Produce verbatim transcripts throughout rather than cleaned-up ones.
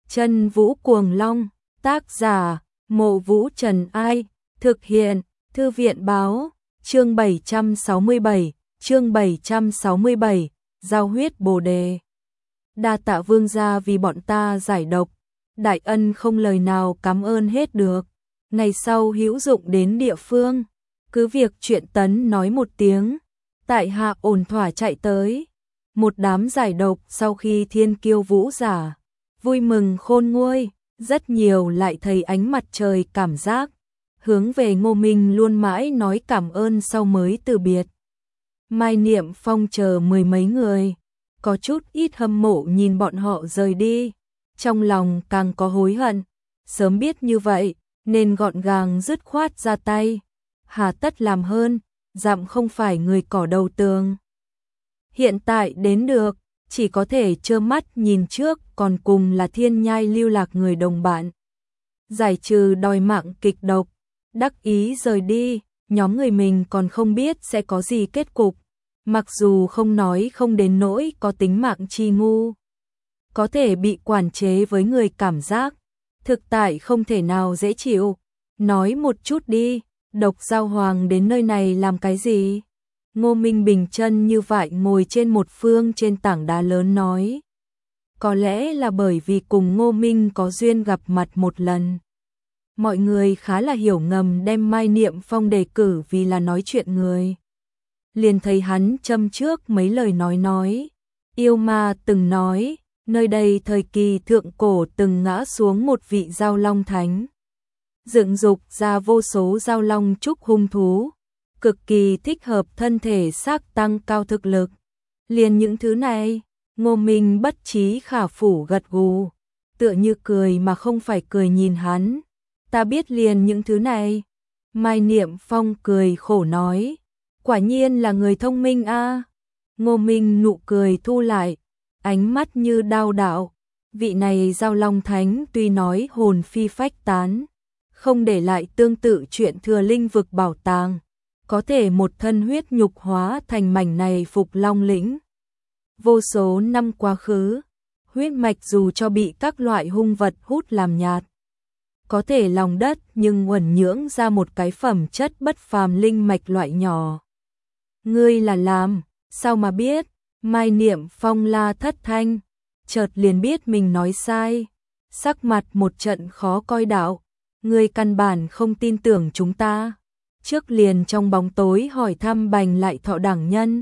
Chân Vũ Cuồng Long, tác giả, Mộ Vũ Trần Ai, thực hiện, Thư viện Báo, chương bảy trăm sáu mươi bảy, chương bảy trăm sáu mươi bảy, Giao huyết Bồ đề. Đa tạ vương gia vì bọn ta giải độc, đại ân không lời nào cảm ơn hết được. Ngày sau hữu dụng đến địa phương, cứ việc chuyện tấn nói một tiếng, tại hạ ổn thỏa chạy tới. Một đám giải độc sau khi thiên kiêu vũ giả, vui mừng khôn nguôi, rất nhiều lại thấy ánh mặt trời cảm giác, hướng về Ngô Minh luôn mãi nói cảm ơn sau mới từ biệt. Mai Niệm Phong chờ mười mấy người, có chút ít hâm mộ nhìn bọn họ rời đi, trong lòng càng có hối hận, sớm biết như vậy, nên gọn gàng dứt khoát ra tay, hà tất làm hơn, dặm không phải người cỏ đầu tường. Hiện tại đến được, chỉ có thể trơ mắt nhìn trước, còn cùng là thiên nhai lưu lạc người đồng bạn. Giải trừ đòi mạng kịch độc, đắc ý rời đi, nhóm người mình còn không biết sẽ có gì kết cục, mặc dù không nói không đến nỗi có tính mạng chi ngu. Có thể bị quản chế với người cảm giác, thực tại không thể nào dễ chịu. Nói một chút đi, Độc Giao Hoàng đến nơi này làm cái gì? Ngô Minh bình chân như vậy ngồi trên một phương trên tảng đá lớn nói. Có lẽ là bởi vì cùng Ngô Minh có duyên gặp mặt một lần. Mọi người khá là hiểu ngầm đem Mai Niệm Phong đề cử vì là nói chuyện người. Liền thấy hắn châm trước mấy lời nói nói. Yêu ma từng nói, nơi đây thời kỳ thượng cổ từng ngã xuống một vị giao long thánh. Dựng dục ra vô số giao long trúc hung thú, cực kỳ thích hợp thân thể xác tăng cao thực lực. Liền những thứ này, Ngô Minh bất trí khả phủ gật gù, tựa như cười mà không phải cười nhìn hắn. Ta biết liền những thứ này. Mai Niệm Phong cười khổ nói, quả nhiên là người thông minh a. Ngô Minh nụ cười thu lại, ánh mắt như đao đạo. Vị này giao long thánh tuy nói hồn phi phách tán, không để lại tương tự chuyện thừa linh vực bảo tàng, có thể một thân huyết nhục hóa thành mảnh này phục long lĩnh. Vô số năm quá khứ, huyết mạch dù cho bị các loại hung vật hút làm nhạt, có thể lòng đất nhưng uẩn nhưỡng ra một cái phẩm chất bất phàm linh mạch loại nhỏ. Ngươi là làm, sao mà biết? Mai Niệm Phong la thất thanh, chợt liền biết mình nói sai, sắc mặt một trận khó coi đạo. Ngươi căn bản không tin tưởng chúng ta, trước liền trong bóng tối hỏi thăm Bành Lại Thọ đẳng nhân.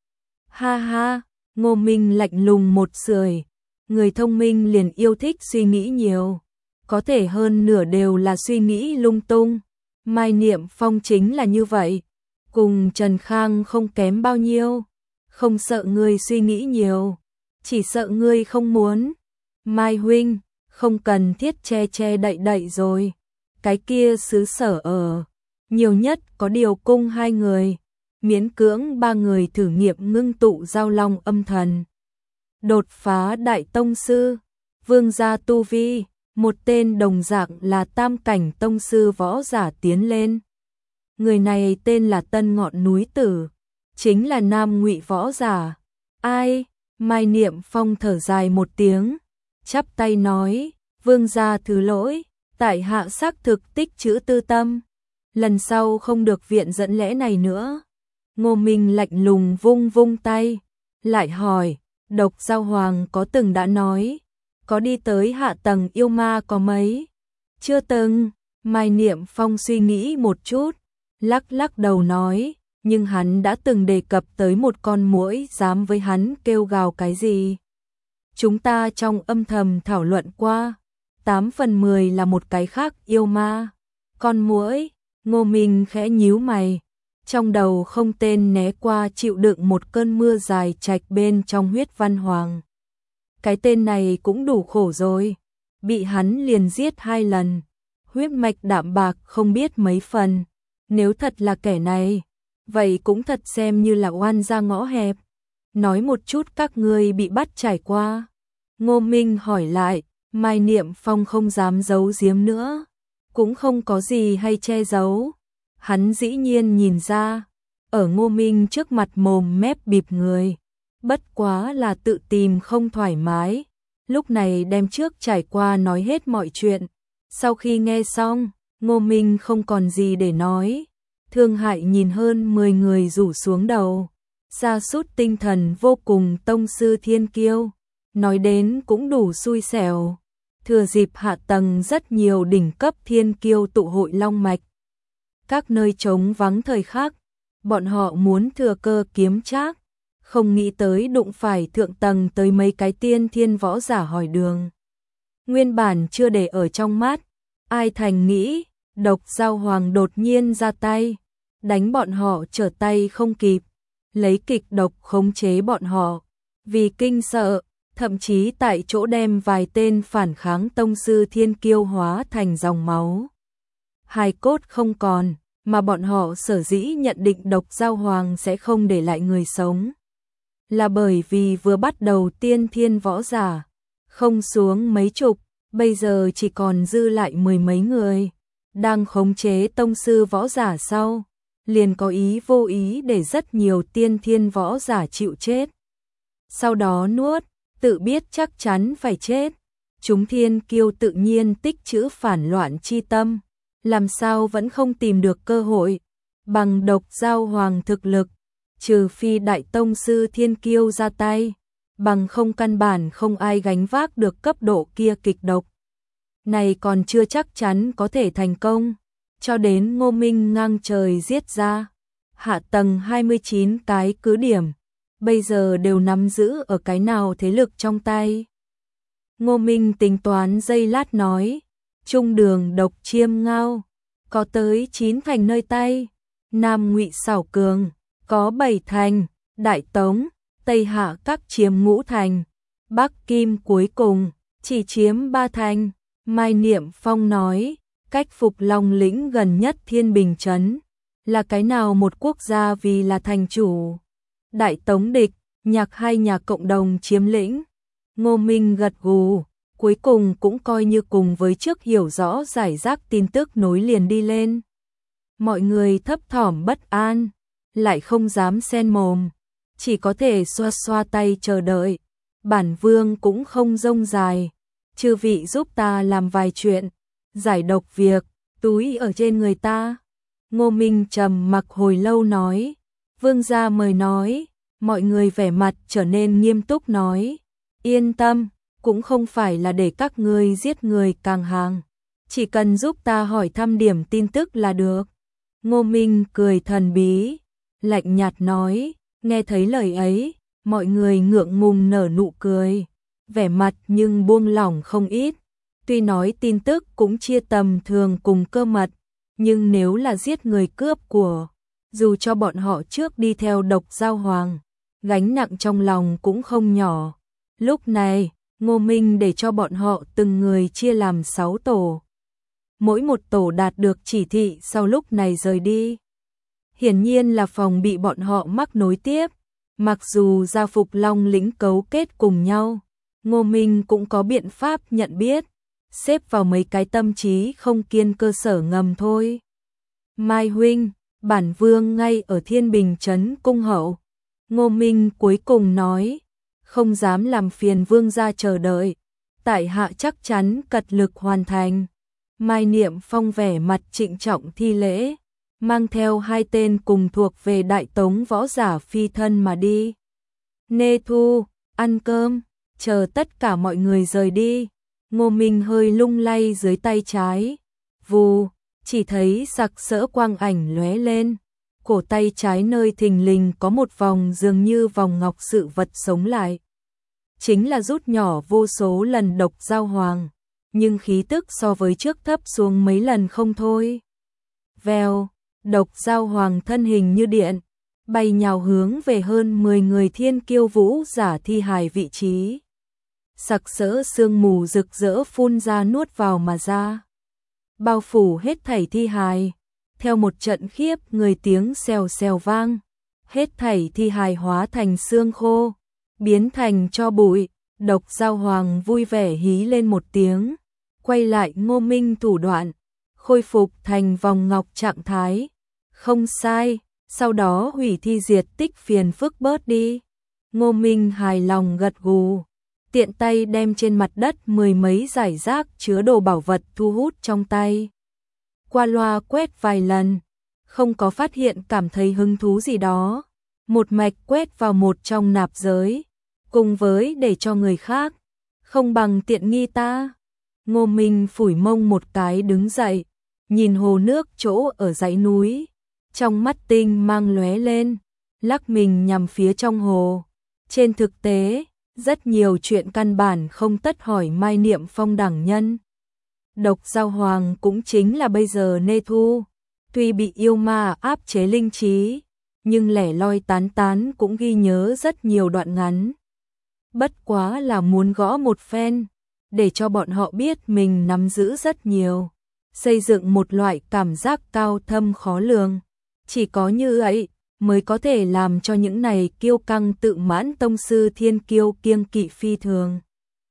Ha ha, Ngô Minh lạnh lùng một sưởi, người thông minh liền yêu thích suy nghĩ nhiều, có thể hơn nửa đều là suy nghĩ lung tung. Mai Niệm Phong chính là như vậy, cùng Trần Khang không kém bao nhiêu, không sợ ngươi suy nghĩ nhiều, chỉ sợ ngươi không muốn. Mai huynh, không cần thiết che che đậy đậy rồi. Cái kia xứ sở ở, nhiều nhất có điều cung hai người, miễn cưỡng ba người thử nghiệm ngưng tụ giao long âm thần. Đột phá đại tông sư, vương gia tu vi, một tên đồng dạng là tam cảnh tông sư võ giả tiến lên. Người này tên là Tân Ngọn Núi Tử, chính là nam ngụy võ giả. Ai? Mai Niệm Phong thở dài một tiếng, chắp tay nói, vương gia thứ lỗi. Tại hạ xác thực tích trữ tư tâm, lần sau không được viện dẫn lẽ này nữa. Ngô Minh lạnh lùng vung vung tay, lại hỏi, Độc Giao Hoàng có từng đã nói, có đi tới hạ tầng yêu ma có mấy? Chưa từng. Mai Niệm Phong suy nghĩ một chút, lắc lắc đầu nói, nhưng hắn đã từng đề cập tới một con muỗi dám với hắn kêu gào cái gì. Chúng ta trong âm thầm thảo luận qua, tám phần mười là một cái khác yêu ma. Con muỗi, Ngô Minh khẽ nhíu mày, trong đầu không tên né qua chịu đựng một cơn mưa dài trạch bên trong huyết văn hoàng. Cái tên này cũng đủ khổ rồi, bị hắn liền giết hai lần, huyết mạch đạm bạc không biết mấy phần. Nếu thật là kẻ này, vậy cũng thật xem như là oan ra ngõ hẹp. Nói một chút các ngươi bị bắt trải qua. Ngô Minh hỏi lại. Mai Niệm Phong không dám giấu giếm nữa, cũng không có gì hay che giấu. Hắn dĩ nhiên nhìn ra, ở Ngô Minh trước mặt mồm mép bịp người, bất quá là tự tìm không thoải mái, lúc này đem trước trải qua nói hết mọi chuyện. Sau khi nghe xong, Ngô Minh không còn gì để nói. Thương Hại nhìn hơn mười người rủ xuống đầu, sa sút tinh thần vô cùng. Tông sư thiên kiêu, nói đến cũng đủ xui xẻo. Thừa dịp hạ tầng rất nhiều đỉnh cấp thiên kiêu tụ hội long mạch, các nơi trống vắng thời khắc, bọn họ muốn thừa cơ kiếm trác, không nghĩ tới đụng phải thượng tầng tới mấy cái tiên thiên võ giả hỏi đường. Nguyên bản chưa để ở trong mắt, ai thành nghĩ, Độc Dao Hoàng đột nhiên ra tay, đánh bọn họ trở tay không kịp, lấy kịch độc khống chế bọn họ, vì kinh sợ, thậm chí tại chỗ đem vài tên phản kháng tông sư thiên kiêu hóa thành dòng máu. Hài cốt không còn, mà bọn họ sở dĩ nhận định Độc Dao Hoàng sẽ không để lại người sống, là bởi vì vừa bắt đầu tiên thiên võ giả, không xuống mấy chục, bây giờ chỉ còn dư lại mười mấy người, đang khống chế tông sư võ giả sau, liền có ý vô ý để rất nhiều tiên thiên võ giả chịu chết. Sau đó nuốt, tự biết chắc chắn phải chết. Chúng thiên kiêu tự nhiên tích trữ phản loạn chi tâm, làm sao vẫn không tìm được cơ hội. Bằng Độc Dao Hoàng thực lực, trừ phi đại tông sư thiên kiêu ra tay, bằng không căn bản không ai gánh vác được cấp độ kia kịch độc. Này còn chưa chắc chắn có thể thành công, cho đến Ngô Minh ngang trời giết ra. Hạ tầng hai mươi chín cái cứ điểm, bây giờ đều nắm giữ ở cái nào thế lực trong tay. Ngô Minh tính toán giây lát nói, trung đường Độc Chiêm Ngao, có tới chín thành nơi tay, Nam Ngụy Xảo Cường, có bảy thành, Đại Tống, Tây Hạ các chiếm ngũ thành, Bắc Kim cuối cùng, chỉ chiếm ba thành. Mai Niệm Phong nói, cách Phục Long lĩnh gần nhất Thiên Bình Trấn, là cái nào một quốc gia vì là thành chủ. Đại Tống địch, Nhạc hai nhà cộng đồng chiếm lĩnh. Ngô Minh gật gù, cuối cùng cũng coi như cùng với trước hiểu rõ giải rác tin tức nối liền đi lên. Mọi người thấp thỏm bất an, lại không dám xen mồm, chỉ có thể xoa xoa tay chờ đợi. Bản vương cũng không rông dài, chư vị giúp ta làm vài chuyện, giải độc việc, túi ở trên người ta. Ngô Minh trầm mặc hồi lâu nói, vương gia mời nói. Mọi người vẻ mặt trở nên nghiêm túc nói, yên tâm, cũng không phải là để các ngươi giết người càng hàng, chỉ cần giúp ta hỏi thăm điểm tin tức là được. Ngô Minh cười thần bí, lạnh nhạt nói, nghe thấy lời ấy, mọi người ngượng ngùng nở nụ cười, vẻ mặt nhưng buông lỏng không ít. Tuy nói tin tức cũng chia tầm thường cùng cơ mật, nhưng nếu là giết người cướp của, dù cho bọn họ trước đi theo Độc Dao Hoàng, gánh nặng trong lòng cũng không nhỏ. Lúc này, Ngô Minh để cho bọn họ từng người chia làm sáu tổ. Mỗi một tổ đạt được chỉ thị sau lúc này rời đi. Hiển nhiên là phòng bị bọn họ mắc nối tiếp. Mặc dù gia Phục Long lĩnh cấu kết cùng nhau, Ngô Minh cũng có biện pháp nhận biết, xếp vào mấy cái tâm trí không kiên cơ sở ngầm thôi. Mai huynh, bản vương ngay ở Thiên Bình Trấn cung hậu. Ngô Minh cuối cùng nói, không dám làm phiền vương gia chờ đợi, tại hạ chắc chắn cật lực hoàn thành. Mai Niệm Phong vẻ mặt trịnh trọng thi lễ, mang theo hai tên cùng thuộc về Đại Tống võ giả phi thân mà đi. Nê Thu, ăn cơm, chờ tất cả mọi người rời đi. Ngô Minh hơi lung lay dưới tay trái, vù, chỉ thấy sặc sỡ quang ảnh lóe lên. Cổ tay trái nơi thình lình có một vòng dường như vòng ngọc sự vật sống lại. Chính là rút nhỏ vô số lần Độc Dao Hoàng, nhưng khí tức so với trước thấp xuống mấy lần không thôi. Vèo, Độc Dao Hoàng thân hình như điện, bay nhào hướng về hơn mười người thiên kiêu vũ giả thi hài vị trí. Sặc sỡ sương mù rực rỡ phun ra nuốt vào mà ra, bao phủ hết thảy thi hài. Theo một trận khiếp người tiếng xèo xèo vang, hết thảy thi hài hóa thành xương khô, biến thành tro bụi. Độc Dao Hoàng vui vẻ hí lên một tiếng, quay lại Ngô Minh thủ đoạn, khôi phục thành vòng ngọc trạng thái. Không sai, sau đó hủy thi diệt tích phiền phức bớt đi. Ngô Minh hài lòng gật gù, tiện tay đem trên mặt đất mười mấy giải rác chứa đồ bảo vật thu hút trong tay. Qua loa quét vài lần, không có phát hiện cảm thấy hứng thú gì đó, một mạch quét vào một trong nạp giới, cùng với để cho người khác, không bằng tiện nghi ta. Ngô Minh phủi mông một cái đứng dậy, nhìn hồ nước chỗ ở dãy núi, trong mắt tinh mang lóe lên, lắc mình nhằm phía trong hồ. Trên thực tế, rất nhiều chuyện căn bản không tất hỏi Mai Niệm Phong đẳng nhân. Độc Giao Hoàng cũng chính là bây giờ Nê Thu, tuy bị yêu ma áp chế linh trí, nhưng lẻ loi tán tán cũng ghi nhớ rất nhiều đoạn ngắn. Bất quá là muốn gõ một phen, để cho bọn họ biết mình nắm giữ rất nhiều, xây dựng một loại cảm giác cao thâm khó lường. Chỉ có như vậy mới có thể làm cho những này kiêu căng tự mãn tông sư thiên kiêu kiêng kỵ phi thường.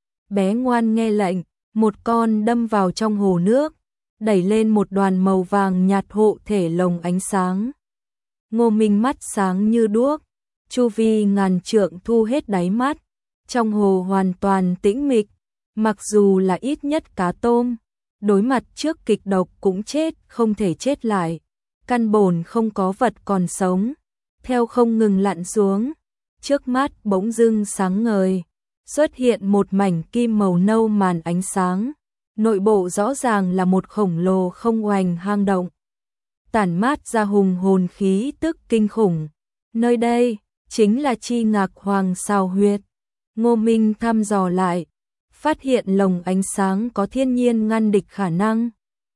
Bé ngoan nghe lệnh, một con đâm vào trong hồ nước, đẩy lên một đoàn màu vàng nhạt hộ thể lồng ánh sáng. Ngô Minh mắt sáng như đuốc, chu vi ngàn trượng thu hết đáy mắt, trong hồ hoàn toàn tĩnh mịch, mặc dù là ít nhất cá tôm, đối mặt trước kịch độc cũng chết không thể chết lại, căn bổn không có vật còn sống, theo không ngừng lặn xuống, trước mắt bỗng dưng sáng ngời, xuất hiện một mảnh kim màu nâu màn ánh sáng, nội bộ rõ ràng là một khổng lồ không oành hang động, tản mát ra hùng hồn khí tức kinh khủng. Nơi đây chính là Chi Ngạc Hoàng Sào Huyệt. Ngô Minh thăm dò lại, phát hiện lồng ánh sáng có thiên nhiên ngăn địch khả năng,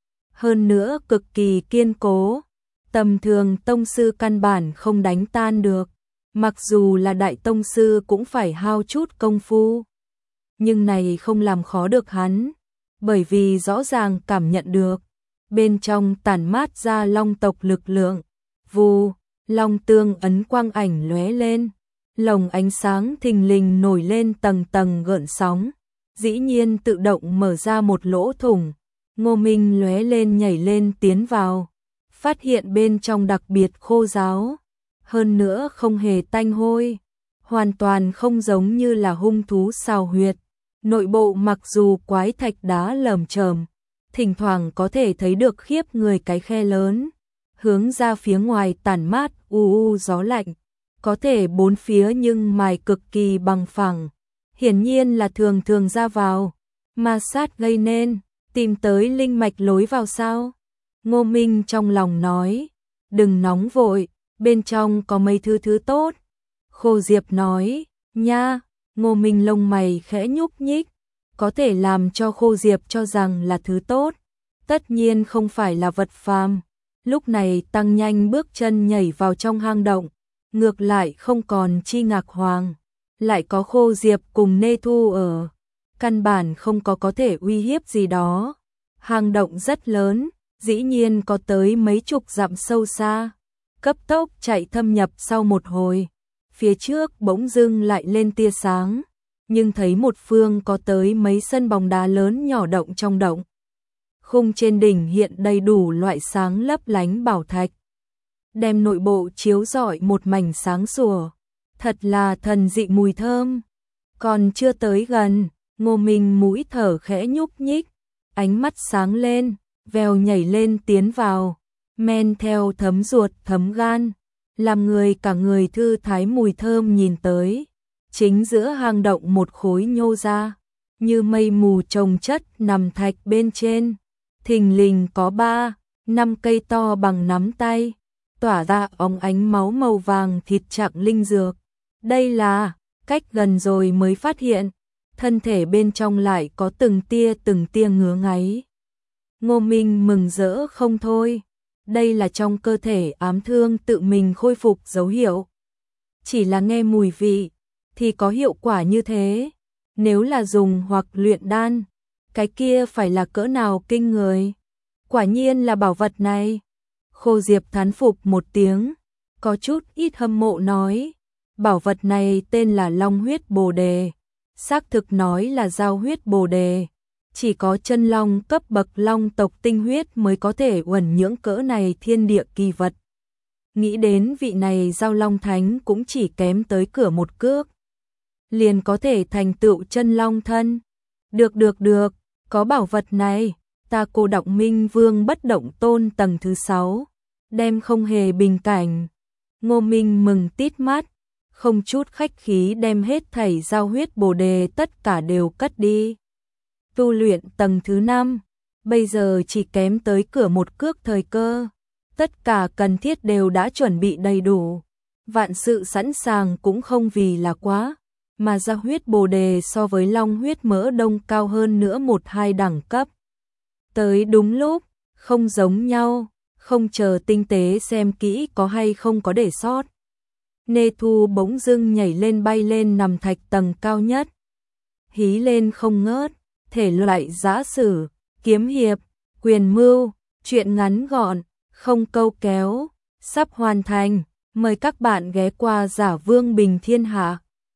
hơn nữa cực kỳ kiên cố, tầm thường tông sư căn bản không đánh tan được, mặc dù là đại tông sư cũng phải hao chút công phu. Nhưng này không làm khó được hắn, bởi vì rõ ràng cảm nhận được, bên trong tản mát ra long tộc lực lượng, vù, long tương ấn quang ảnh lóe lên, lồng ánh sáng thình lình nổi lên tầng tầng gợn sóng, dĩ nhiên tự động mở ra một lỗ thủng. Ngô Minh lóe lên nhảy lên tiến vào, phát hiện bên trong đặc biệt khô ráo, hơn nữa không hề tanh hôi, hoàn toàn không giống như là hung thú sào huyệt. Nội bộ mặc dù quái thạch đá lởm chởm, thỉnh thoảng có thể thấy được khiếp người cái khe lớn, hướng ra phía ngoài tản mát u u gió lạnh, có thể bốn phía nhưng mài cực kỳ bằng phẳng, hiển nhiên là thường thường ra vào, ma sát gây nên, tìm tới linh mạch lối vào sao? Ngô Minh trong lòng nói, đừng nóng vội, bên trong có mấy thứ thứ tốt. Khô Diệp nói, nha. Ngô Minh lông mày khẽ nhúc nhích, có thể làm cho Khô Diệp cho rằng là thứ tốt, tất nhiên không phải là vật phàm. Lúc này tăng nhanh bước chân nhảy vào trong hang động, ngược lại không còn Chi Ngạc Hoàng, lại có Khô Diệp cùng Nê Thu ở, căn bản không có có thể uy hiếp gì đó. Hang động rất lớn, dĩ nhiên có tới mấy chục dặm sâu xa, cấp tốc chạy thâm nhập sau một hồi. Phía trước bỗng dưng lại lên tia sáng, nhưng thấy một phương có tới mấy sân bóng đá lớn nhỏ động trong động. Khung trên đỉnh hiện đầy đủ loại sáng lấp lánh bảo thạch, đem nội bộ chiếu rọi một mảnh sáng sủa, thật là thần dị mùi thơm. Còn chưa tới gần, Ngô Minh mũi thở khẽ nhúc nhích, ánh mắt sáng lên, vèo nhảy lên tiến vào, men theo thấm ruột thấm gan, làm người cả người thư thái mùi thơm nhìn tới. Chính giữa hang động một khối nhô ra, như mây mù chồng chất nằm thạch bên trên, thình lình có ba, năm cây to bằng nắm tay, tỏa ra óng ánh máu màu vàng thịt trạng linh dược. Đây là, cách gần rồi mới phát hiện, thân thể bên trong lại có từng tia từng tia ngứa ngáy. Ngô Minh mừng rỡ không thôi, đây là trong cơ thể ám thương tự mình khôi phục dấu hiệu. Chỉ là nghe mùi vị, thì có hiệu quả như thế, nếu là dùng hoặc luyện đan, cái kia phải là cỡ nào kinh người. Quả nhiên là bảo vật này. Khô Diệp thán phục một tiếng, có chút ít hâm mộ nói, bảo vật này tên là Long huyết Bồ đề, xác thực nói là giao huyết Bồ đề, chỉ có chân long cấp bậc long tộc tinh huyết mới có thể uẩn nhưỡng cỡ này thiên địa kỳ vật. Nghĩ đến vị này giao long thánh cũng chỉ kém tới cửa một cước. liền có thể thành tựu chân long thân. Được được được, có bảo vật này, ta Cô Đọng Minh Vương Bất Động Tôn tầng thứ sáu, đem không hề bình cảnh. Ngô Minh mừng tít mắt, không chút khách khí đem hết thảy giao huyết bồ đề tất cả đều cất đi. Tu luyện tầng thứ năm, bây giờ chỉ kém tới cửa một cước thời cơ. Tất cả cần thiết đều đã chuẩn bị đầy đủ. Vạn sự sẵn sàng cũng không vì là quá, mà giao huyết bồ đề so với long huyết mỡ đông cao hơn nữa một hai đẳng cấp. Tới đúng lúc, không giống nhau, không chờ tinh tế xem kỹ có hay không có để sót. Nê Thu bỗng dưng nhảy lên bay lên nằm thạch tầng cao nhất. Hí lên không ngớt, thể loại giã sử, kiếm hiệp, quyền mưu, truyện ngắn gọn, không câu kéo, sắp hoàn thành. Mời các bạn ghé qua Giả Vương Bình Thiên Hạ.